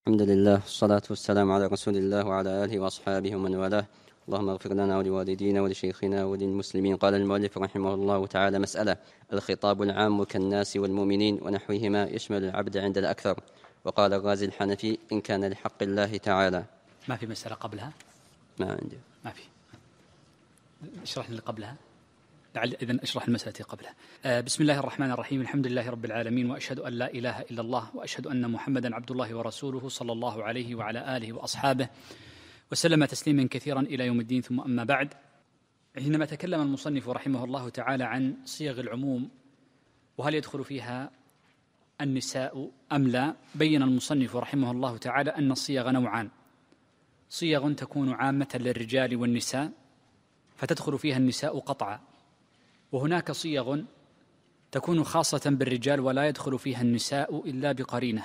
الحمد لله والصلاة والسلام على رسول الله وعلى آله وأصحابه ومن والاه. اللهم اغفر لنا ولوالدينا ولشيخنا وللمسلمين. قال المؤلف رحمه الله تعالى: مسألة: الخطاب العام كالناس والمؤمنين ونحوهما يشمل العبد عند الأكثر. وقال الرازي الحنفي: إن كان لحق الله تعالى. ما في مسألة قبلها؟ ما عندي. ما في. اشرح اللي قبلها. إذن اشرح المسألة قبلها. بسم الله الرحمن الرحيم. الحمد لله رب العالمين، وأشهد أن لا إله إلا الله، وأشهد أن محمدا عبد الله ورسوله صلى الله عليه وعلى آله وأصحابه وسلم تسليما كثيرا إلى يوم الدين. ثم أما بعد، حينما تكلم المصنف رحمه الله تعالى عن صيغ العموم وهل يدخل فيها النساء أم لا، بين المصنف رحمه الله تعالى أن الصيغ نوعان: صيغ تكون عامة للرجال والنساء فتدخل فيها النساء قطعا، وهناك صيغ تكون خاصة بالرجال ولا يدخل فيها النساء إلا بقرينة.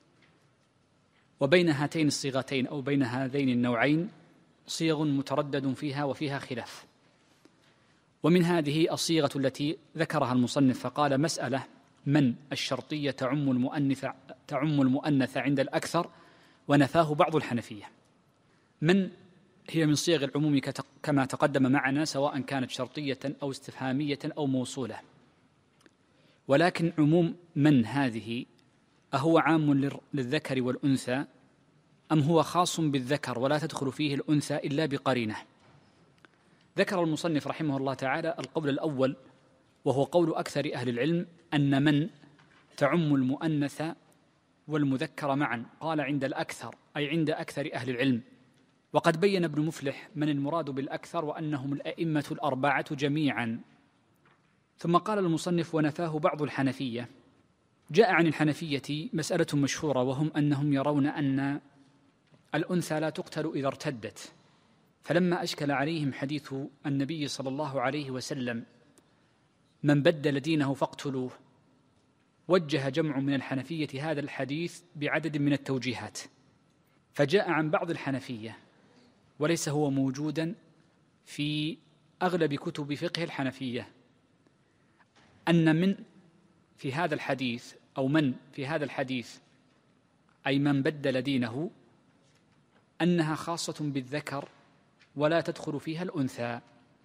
وبين هاتين الصيغتين أو بين هذين النوعين صيغ متردد فيها وفيها خلاف. ومن هذه الصيغة التي ذكرها المصنف فقال: مسألة من الشرطية تعم المؤنث عند الأكثر ونفاه بعض الحنفية. من هي من صيغ العموم كما تقدم معنا، سواء كانت شرطية أو استفهامية أو موصولة. ولكن عموم من هذه أهو عام للذكر والأنثى أم هو خاص بالذكر ولا تدخل فيه الأنثى إلا بقرينة؟ ذكر المصنف رحمه الله تعالى القول الأول، وهو قول أكثر أهل العلم، أن من تعم المؤنث والمذكر معا. قال عند الأكثر، أي عند أكثر أهل العلم. وقد بين ابن مفلح من المراد بالأكثر وأنهم الأئمة الأربعة جميعا. ثم قال المصنف: ونفاه بعض الحنفية. جاء عن الحنفية مسألة مشهورة، وهم أنهم يرون أن الأنثى لا تقتل إذا ارتدت. فلما أشكل عليهم حديث النبي صلى الله عليه وسلم: من بدل دينه فاقتلوه، وجه جمع من الحنفية هذا الحديث بعدد من التوجيهات. فجاء عن بعض الحنفية، وليس هو موجودا في أغلب كتب فقه الحنفية، أن من في هذا الحديث أو من في هذا الحديث، أي من بدل دينه، أنها خاصة بالذكر ولا تدخل فيها الأنثى.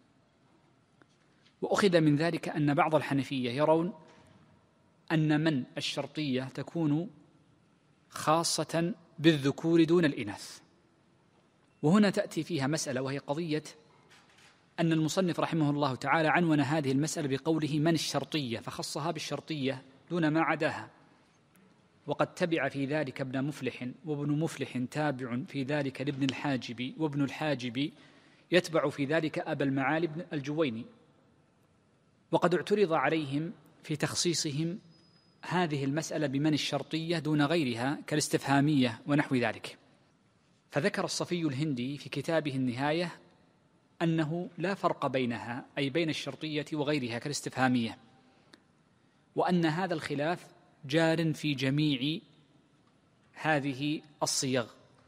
وأخذ من ذلك أن بعض الحنفية يرون أن من الشرطية تكون خاصة بالذكور دون الإناث. وهنا تأتي فيها مسألة، وهي قضية أن المصنف رحمه الله تعالى عنون هذه المسألة بقوله من الشرطية، فخصها بالشرطية دون ما عداها. وقد تبع في ذلك ابن مفلح، وابن مفلح تابع في ذلك لابن الحاجب، وابن الحاجب يتبع في ذلك أبا المعالي بن الجويني. وقد اعترض عليهم في تخصيصهم هذه المسألة بمن الشرطية دون غيرها كالاستفهامية ونحو ذلك. فذكر الصفي الهندي في كتابه النهاية أنه لا فرق بينها، أي بين الشرطية وغيرها كالاستفهامية، وأن هذا الخلاف جار في جميع هذه الصيغ.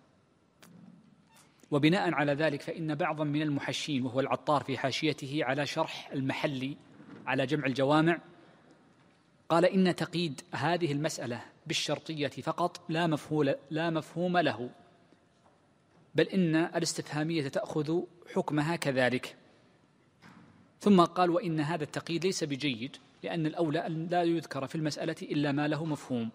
وبناء على ذلك فإن بعضا من المحشين، وهو العطار في حاشيته على شرح المحلي على جمع الجوامع، قال إن تقييد هذه المسألة بالشرطية فقط لا مفهوم له، بل إن الاستفهامية تأخذ حكمها كذلك. ثم قال: وإن هذا التقييد ليس بجيد، لأن الأولى أن لا يذكر في المسألة إلا ما له مفهوم.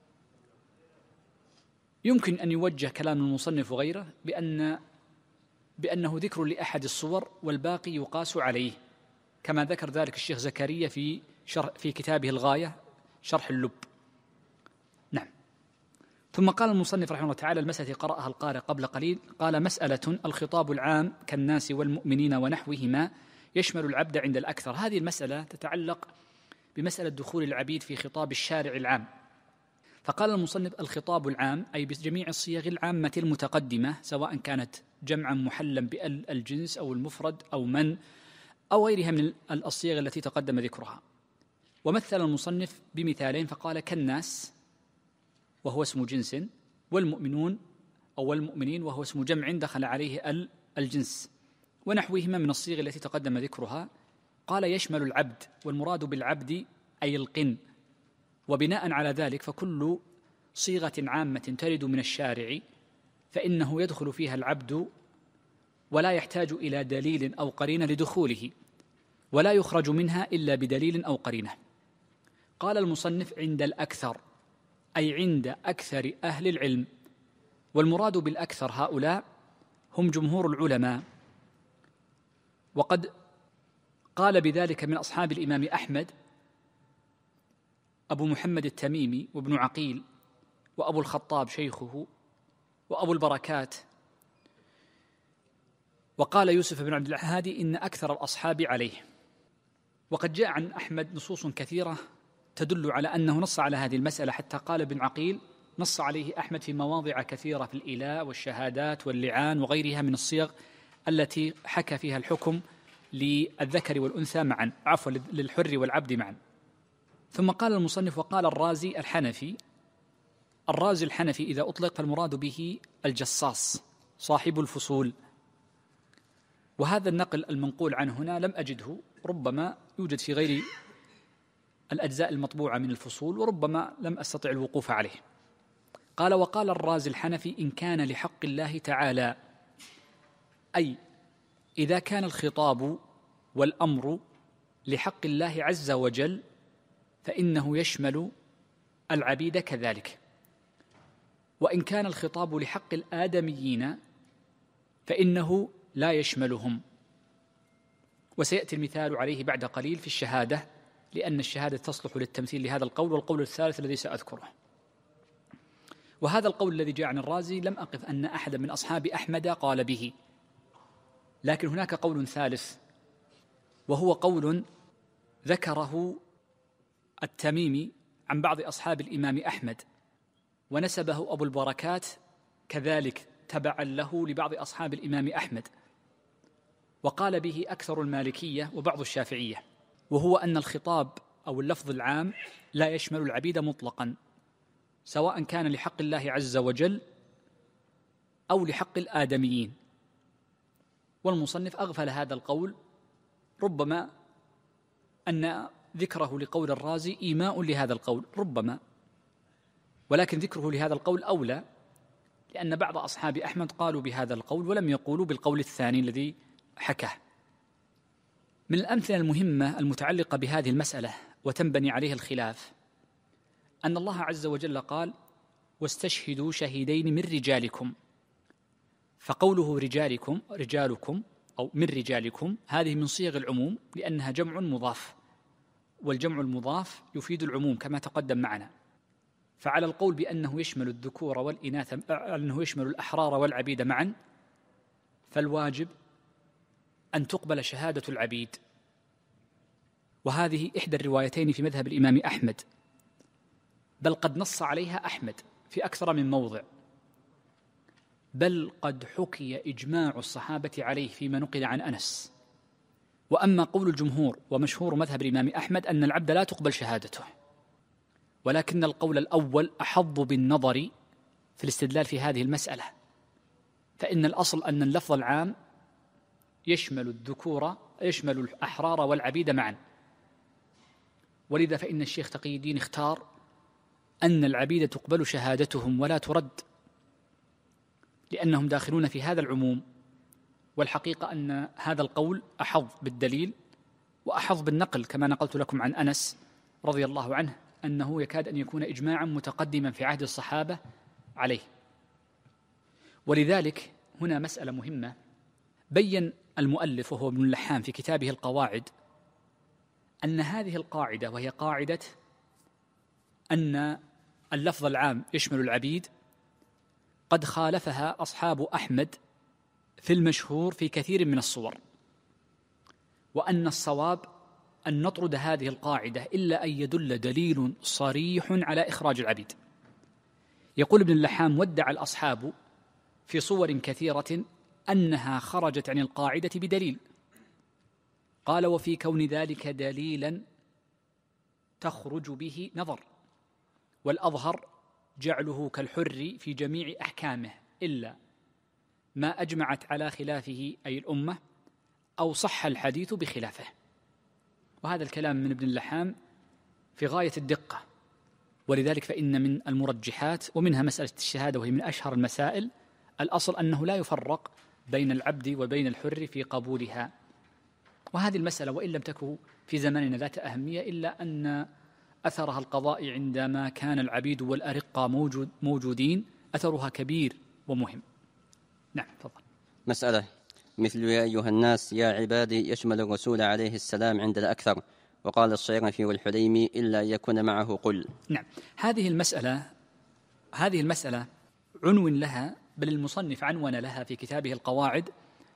يمكن أن يوجه كلام المصنف غيره بأنه ذكر لأحد الصور والباقي يقاس عليه، كما ذكر ذلك الشيخ زكريا في كتابه الغاية شرح اللب. نعم. ثم قال المصنف رحمه الله تعالى: المسألة قرأها القارئ قبل قليل، قال: مسألة: الخطاب العام كالناس والمؤمنين ونحوهما يشمل العبد عند الأكثر. هذه المسألة تتعلق بمسألة دخول العبيد في خطاب الشارع العام. فقال المصنف: الخطاب العام أي بجميع الصيغ العامة المتقدمة، سواء كانت جمعا محلا بالجنس أو المفرد أو من أو غيرها من الصيغ التي تقدم ذكرها. ومثل المصنف بمثالين، فقال: كالناس وهو اسم جنس، والمؤمنون أو المؤمنين وهو اسم جمع دخل عليه الجنس، ونحوهما من الصيغ التي تقدم ذكرها. قال: يشمل العبد، والمراد بالعبد أي القن. وبناء على ذلك فكل صيغة عامة ترد من الشارع فإنه يدخل فيها العبد ولا يحتاج إلى دليل أو قرينة لدخوله، ولا يخرج منها إلا بدليل أو قرينة. قال المصنف عند الأكثر، أي عند أكثر أهل العلم، والمراد بالأكثر هؤلاء هم جمهور العلماء. وقد قال بذلك من أصحاب الإمام أحمد أبو محمد التميمي وابن عقيل وأبو الخطاب شيخه وأبو البركات. وقال يوسف بن عبد الهادي إن أكثر الأصحاب عليه. وقد جاء عن أحمد نصوص كثيرة تدل على أنه نص على هذه المسألة، حتى قال ابن عقيل نص عليه أحمد في مواضع كثيرة في الإيلاء والشهادات واللعان وغيرها من الصيغ التي حكى فيها الحكم للذكر والأنثى معا، عفوا للحر والعبد معا. ثم قال المصنف وقال الرازي الحنفي. الرازي الحنفي إذا أطلق فالمراد به الجصاص صاحب الفصول، وهذا النقل المنقول عنه هنا لم أجده، ربما يوجد في غير الأجزاء المطبوعة من الفصول، وربما لم أستطع الوقوف عليه. قال وقال الرازي الحنفي إن كان لحق الله تعالى، أي إذا كان الخطاب والأمر لحق الله عز وجل فإنه يشمل العبيد كذلك، وإن كان الخطاب لحق الآدميين فإنه لا يشملهم. وسيأتي المثال عليه بعد قليل في الشهادة، لأن الشهادة تصلح للتمثيل لهذا القول، والقول الثالث الذي سأذكره. وهذا القول الذي جاء عن الرازي لم أقف أن أحدا من أصحاب أحمد قال به، لكن هناك قول ثالث، وهو قول ذكره التميمي عن بعض أصحاب الإمام أحمد، ونسبه أبو البركات كذلك تبعا له لبعض أصحاب الإمام أحمد، وقال به أكثر المالكية وبعض الشافعية، وهو أن الخطاب أو اللفظ العام لا يشمل العبيد مطلقا، سواء كان لحق الله عز وجل أو لحق الآدميين. والمصنف أغفل هذا القول، ربما أن ذكره لقول الرازي إيماء لهذا القول ربما، ولكن ذكره لهذا القول أولى، لأن بعض أصحاب أحمد قالوا بهذا القول ولم يقولوا بالقول الثاني الذي حكاه. من الأمثلة المهمة المتعلقة بهذه المسألة وتنبني عليها الخلاف أن الله عز وجل قال واستشهدوا شهيدين من رجالكم، فقوله رجالكم أو من رجالكم هذه من صيغ العموم، لأنها جمع مضاف، والجمع المضاف يفيد العموم كما تقدم معنا. فعلى القول بأنه يشمل الذكور والإناث، أنه يشمل الأحرار والعبيد معا، فالواجب أن تقبل شهادة العبيد، وهذه إحدى الروايتين في مذهب الإمام أحمد، بل قد نص عليها أحمد في أكثر من موضع، بل قد حكي إجماع الصحابة عليه فيما نقل عن أنس. وأما قول الجمهور ومشهور مذهب الإمام أحمد أن العبد لا تقبل شهادته، ولكن القول الأول أحظ بالنظر في الاستدلال في هذه المسألة، فإن الأصل أن اللفظ العام يشمل الذكور، يشمل الأحرار والعبيد معا، ولذا فإن الشيخ تقي الدين اختار أن العبيد تقبل شهادتهم ولا ترد، لأنهم داخلون في هذا العموم. والحقيقة أن هذا القول أحظ بالدليل وأحظ بالنقل، كما نقلت لكم عن أنس رضي الله عنه أنه يكاد أن يكون إجماعا متقدما في عهد الصحابة عليه. ولذلك هنا مسألة مهمة بين المؤلف وهو ابن اللحام في كتابه القواعد أن هذه القاعدة، وهي قاعدة أن اللفظ العام يشمل العبيد، قد خالفها أصحاب أحمد في المشهور في كثير من الصور، وأن الصواب أن نطرد هذه القاعدة إلا أن يدل دليل صريح على إخراج العبيد. يقول ابن اللحام ودع الأصحاب في صور كثيرة أنها خرجت عن القاعدة بدليل، قال وفي كون ذلك دليلا تخرج به نظر، والأظهر جعله كالحر في جميع أحكامه إلا ما أجمعت على خلافه أي الأمة أو صح الحديث بخلافه. وهذا الكلام من ابن اللحام في غاية الدقة، ولذلك فإن من المرجحات، ومنها مسألة الشهادة وهي من أشهر المسائل، الأصل أنه لا يفرق بين العبد وبين الحر في قبولها. وهذه المسألة وإن لم تكن في زماننا ذات أهمية إلا أن أثرها القضائي عندما كان العبيد والأرقة موجودين أثرها كبير ومهم. نعم تفضل. مسألة مثل يا أيها الناس يا عبادي يشمل الرسول عليه السلام عند الأكثر، وقال الصيرفي والحليمي إلا أن يكون معه قل. نعم، هذه المسألة عنون لها، بل المصنف عنون لها في كتابه القواعد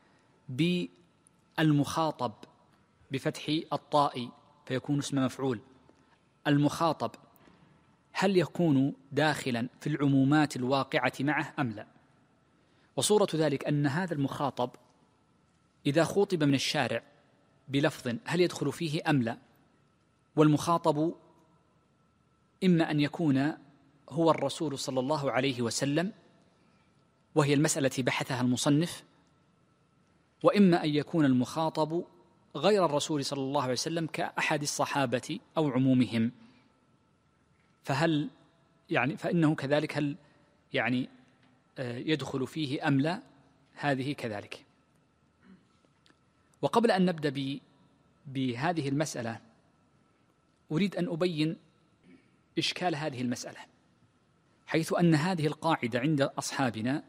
بالمخاطب بفتح الطاء فيكون اسم مفعول. المخاطب هل يكون داخلا في العمومات الواقعة معه أم لا؟ وصورة ذلك أن هذا المخاطب إذا خوطب من الشارع بلفظ هل يدخل فيه أم لا؟ والمخاطب إما أن يكون هو الرسول صلى الله عليه وسلم وهي المسألة التي بحثها المصنف، وإما أن يكون المخاطب غير الرسول صلى الله عليه وسلم كأحد الصحابة أو عمومهم، فإنه كذلك هل يدخل فيه أم لا؟ هذه كذلك. وقبل أن نبدأ بهذه المسألة أريد أن أبين إشكال هذه المسألة، حيث أن هذه القاعدة عند أصحابنا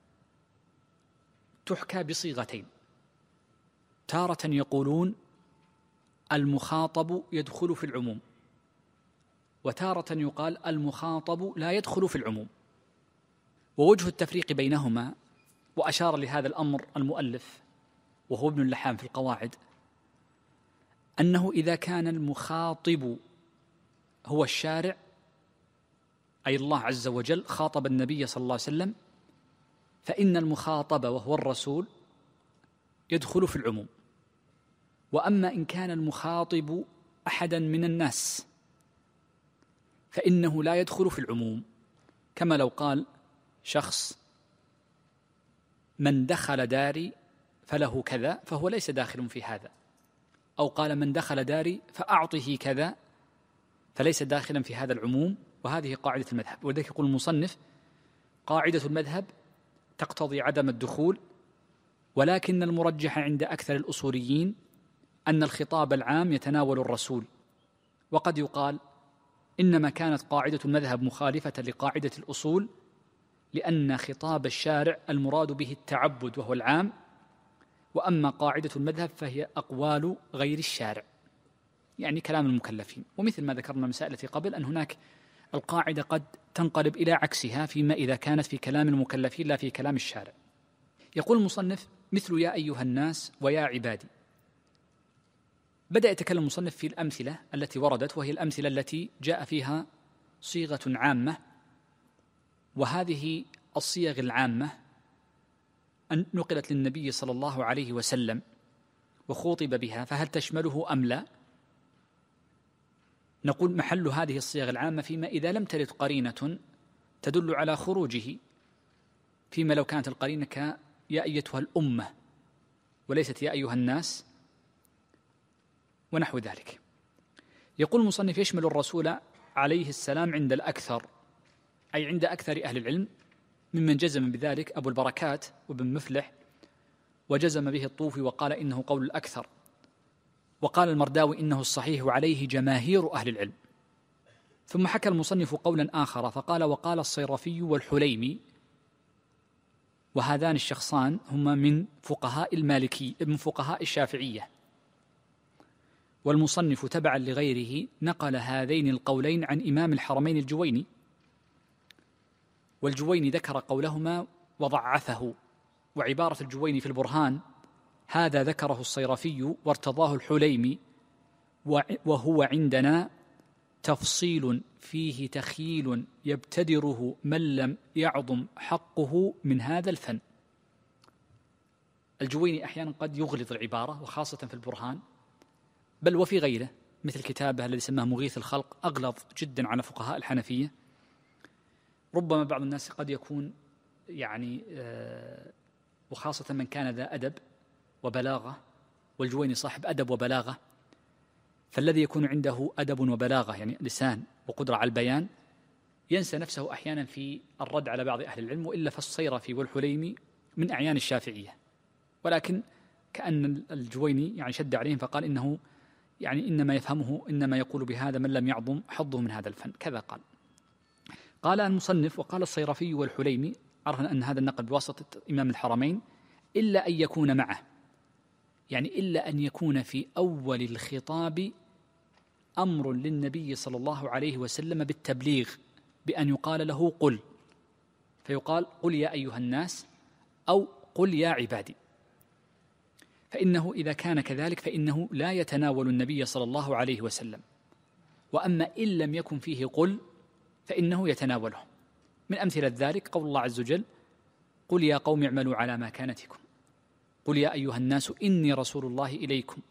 تحكى بصيغتين، تارة يقولون المخاطب يدخل في العموم، وتارة يقال المخاطب لا يدخل في العموم. ووجه التفريق بينهما، وأشار لهذا الأمر المؤلف وهو ابن اللحام في القواعد، أنه إذا كان المخاطب هو الشارع أي الله عز وجل خاطب النبي صلى الله عليه وسلم، فإن المخاطب وهو الرسول يدخل في العموم. وأما إن كان المخاطب أحدا من الناس فإنه لا يدخل في العموم، كما لو قال شخص من دخل داري فله كذا فهو ليس داخل في هذا، أو قال من دخل داري فأعطه كذا فليس داخلا في هذا العموم. وهذه قاعدة المذهب، ولذلك يقول المصنف قاعدة المذهب تقتضي عدم الدخول، ولكن المرجح عند أكثر الأصوليين أن الخطاب العام يتناول الرسول. وقد يقال إنما كانت قاعدة المذهب مخالفة لقاعدة الأصول لأن خطاب الشارع المراد به التعبد وهو العام، وأما قاعدة المذهب فهي أقوال غير الشارع، يعني كلام المكلفين. ومثل ما ذكرنا مسائل قبل أن هناك القاعدة قد تنقلب إلى عكسها فيما إذا كانت في كلام المكلفين لا في كلام الشارع. يقول المصنف مثل يا أيها الناس ويا عبادي. بدأ يتكلم المصنف في الأمثلة التي وردت، وهي الأمثلة التي جاء فيها صيغة عامة، وهذه الصيغ العامة أن نقلت للنبي صلى الله عليه وسلم وخوطب بها، فهل تشمله أم لا؟ نقول محل هذه الصيغ العامة فيما إذا لم ترد قرينة تدل على خروجه، فيما لو كانت القرينة يا أيتها الأمة وليست يا أيها الناس ونحو ذلك. يقول المصنف يشمل الرسول عليه السلام عند الأكثر، أي عند أكثر أهل العلم، ممن جزم بذلك أبو البركات وابن مفلح، وجزم به الطوفي وقال إنه قول الأكثر، وقال المرداوي إنه الصحيح وعليه جماهير أهل العلم. ثم حكى المصنف قولا آخر فقال وقال الصيرفي والحليمي، وهذان الشخصان هما من فقهاء المالكي من فقهاء الشافعية، والمصنف تبعا لغيره نقل هذين القولين عن إمام الحرمين الجويني، والجويني ذكر قولهما وضعفه، وعبارة الجويني في البرهان هذا ذكره الصيرفي وارتضاه الحليمي، وهو عندنا تفصيل فيه تخيل يبتدره من لم يعظم حقه من هذا الفن. الجويني أحيانا قد يغلظ العبارة، وخاصة في البرهان، بل وفي غيره مثل كتابه الذي سماه مغيث الخلق أغلظ جدا على فقهاء الحنفية. ربما بعض الناس قد يكون وخاصة من كان ذا أدب وبلاغة، والجويني صاحب أدب وبلاغة، فالذي يكون عنده أدب وبلاغة يعني لسان وقدرة على البيان ينسى نفسه أحيانا في الرد على بعض أهل العلم، وإلا فالصيرفي والحليمي من أعيان الشافعية، ولكن كأن الجويني يعني شد عليهم فقال إنه يعني إنما يقول بهذا من لم يعظم حظه من هذا الفن، كذا قال المصنف. وقال الصيرفي والحليمي، عرفنا أن هذا النقل بواسطة إمام الحرمين، إلا أن يكون معه، يعني إلا أن يكون في أول الخطاب أمر للنبي صلى الله عليه وسلم بالتبليغ، بأن يقال له قل، فيقال قل يا أيها الناس أو قل يا عبادي، فإنه إذا كان كذلك فإنه لا يتناول النبي صلى الله عليه وسلم. وأما إن لم يكن فيه قل فإنه يتناوله. من أمثلة ذلك قول الله عز وجل: قل يا قوم اعملوا على مكانتكم، قل يا أيها الناس إني رسول الله إليكم